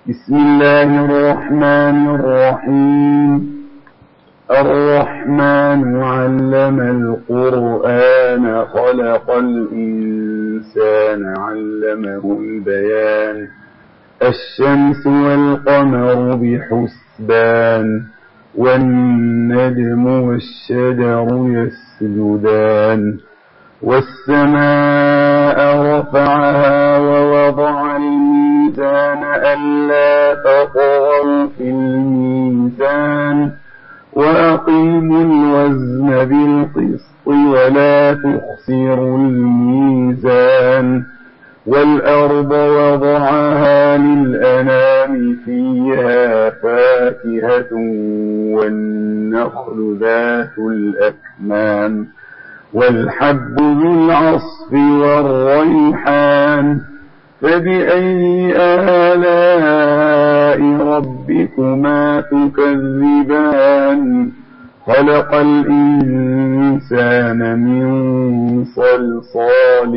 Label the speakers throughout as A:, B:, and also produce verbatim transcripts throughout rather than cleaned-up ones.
A: بسم الله الرحمن الرحيم. الرحمن علم القرآن خلق الإنسان علمه البيان الشمس والقمر بحسبان والنجم والشجر يسجدان والسماء رفعها ووضع الميزان ألا تطغوا في الميزان وأقيموا الوزن بالقسط ولا تخسروا الميزان والأرض وضعها للأنام فيها فاكهة والنخل ذات الأكمام والحب ذو العصف والريحان فبأي آلاء ربكما تكذبان خلق الإنسان من صلصال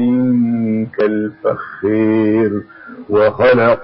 A: كالفخير وخلق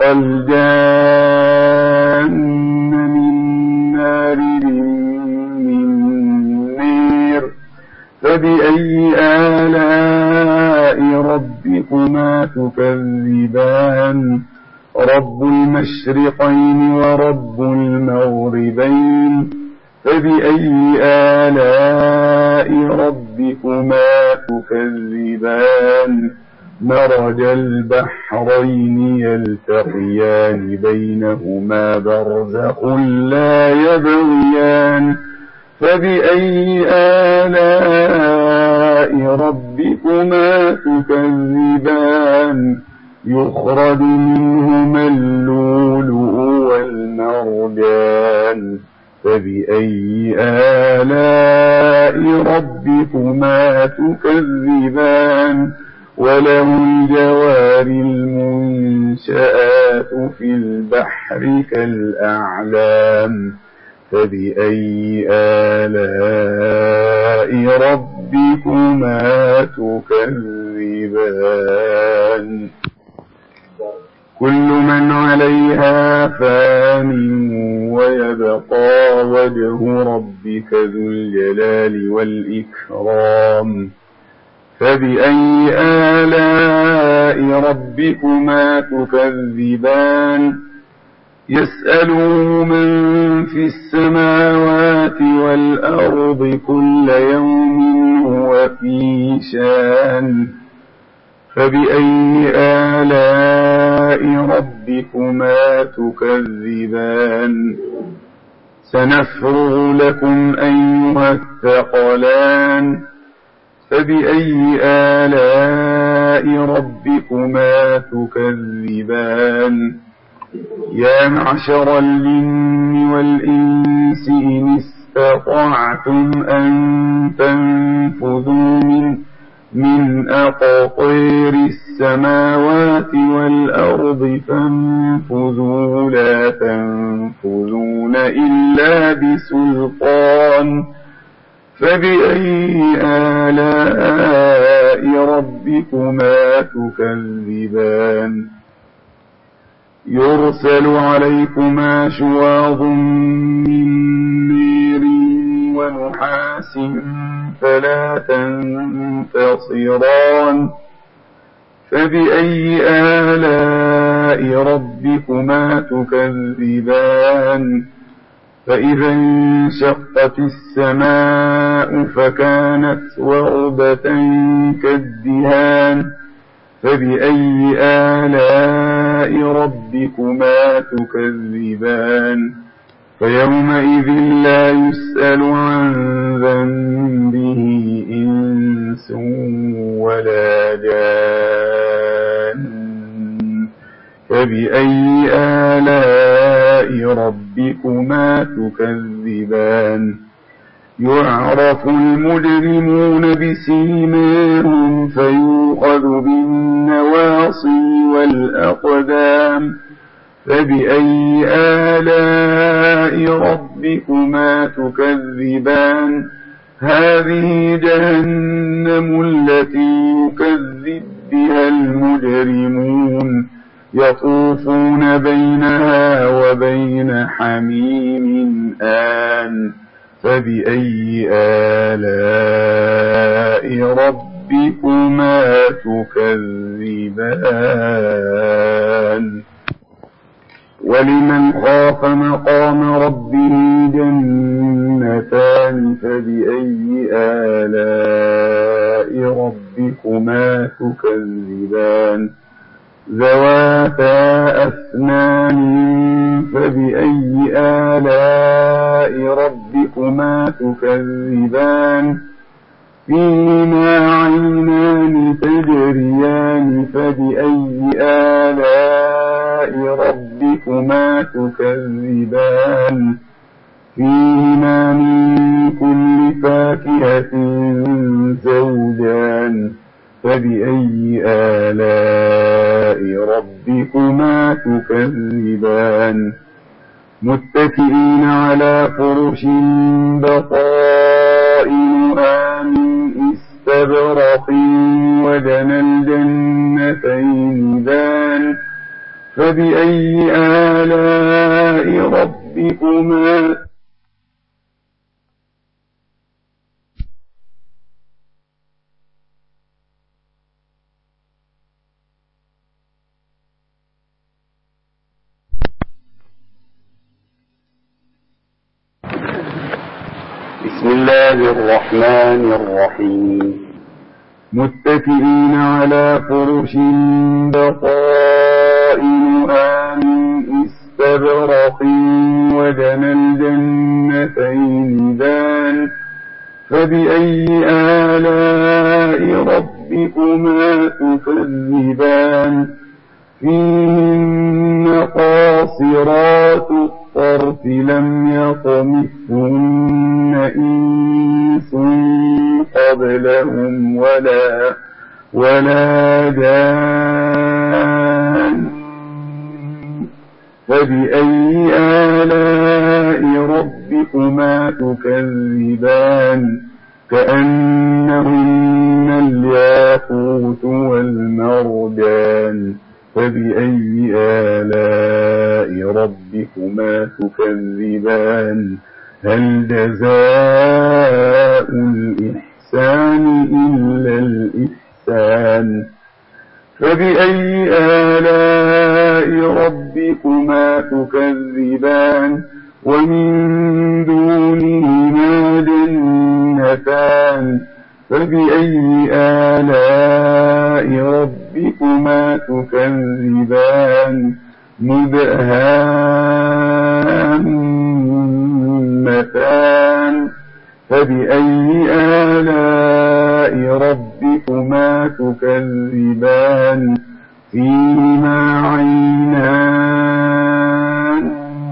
A: الجان من مارج من نير فبأي آلاء ربكما تكذبان رب المشرقين ورب المغربين فبأي آلاء ربكما تكذبان مرج البحرين يلتقيان بينهما برزخ لا يبغيان فبأي آلاء ربكما تكذبان يخرج منهما اللؤلؤ والمرجان فبأي آلاء ربكما تكذبان وله الجوار المنشآت في البحر كالأعلام فبأي آلاء ربكما تكذبان كل من عليها فان ويبقى وجه ربك ذو الجلال والإكرام فبأي آلاء ربكما تكذبان يسأله من في السماوات والأرض كل يوم هو في شان فبأي آلاء ربكما تكذبان سنفرغ لكم أيها الثقلان فبأي آلاء ربكما تكذبان يا معشر الجن والإنس إن استطعتم أن تنفذوا من من أقطير السماوات والأرض فانفذوا لا تنفذون إلا بسلطان فبأي آلاء ربكما تكذبان يرسل عليكما شواظ من نير ونحاس فلا تنتصران فبأي آلاء ربكما تكذبان فإذا انشقت السماء فكانت وردة كالدهان فبأي آلاء ربكما تكذبان فيومئذ لا يسأل عن ذنبه إنس ولا جان فبأي آلاء ربكما تكذبان يعرف المجرمون بسيماهم فيؤخذ بالنواصي والأقدام فبأي آلاء ربكما تكذبان هذه جهنم التي يكذب بها المجرمون يطوفون بينها وبين حميم آن فبأي آلاء ربكما تكذبان ولمن خاف مقام ربه جنتان فبأي آلاء ربكما تكذبان ذواتا أفنان فبأي آلاء ربكما تكذبان فيهما عينان تجريان فبأي آلاء ربكما تكذبان فيهما من كل فاكهة زوجان فبأي آلاء ربكما تكذبان متكئين على فرش بطائنها من استبرق وجنى الجنتين دان فبأي آلاء ربكما بسم الله الرحمن الرحيم متكئين على فرش بطائنها من استبرق وجنى الجنتين دان فبأي آلاء ربكما تكذبان فيهن قاصرات الطرف لم يطمثهن إنس قبلهم ولا ولا جان فبأي آلاء ربكما تكذبان كأنهن الياقوت والمرجان فبأي آلاء ربكما تكذبان هل جزاء الإحسان إلا الإحسان فبأي آلاء ربكما تكذبان ومن دونهما جنتان فبأي آلاء ربكما تكذبان مدهامتان فبأي آلاء ربكما تكذبان فيهما عينان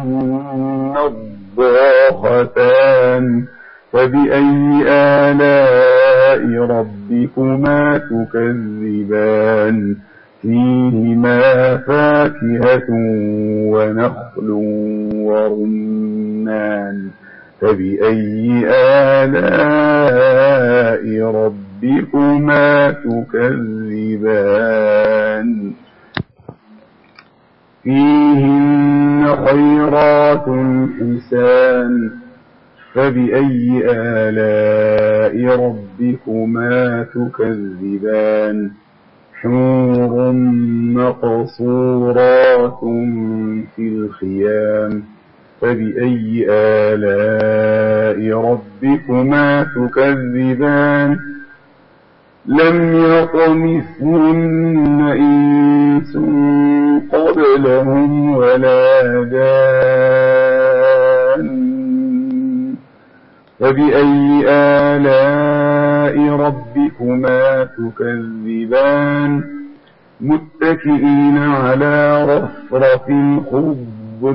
A: نضاختان فبأي آلاء ربكما تكذبان فيهما فاكهة ونخل ورمان فبأي آلاء ربكما تكذبان فيهن خيرات حسان فبأي آلاء ربكما تكذبان حور مقصورات في الخيام فبأي آلاء ربكما تكذبان لم يطمثهن إنس قبلهم ولا جان فبأي آلاء ربكما تكذبان متكئين على رفرف خضر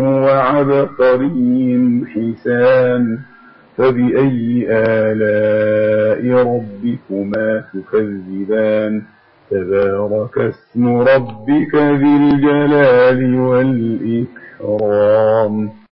A: وعبقري حسان فبأي آلاء ربكما تكذبان تبارك اسم ربك ذي الجلال والإكرام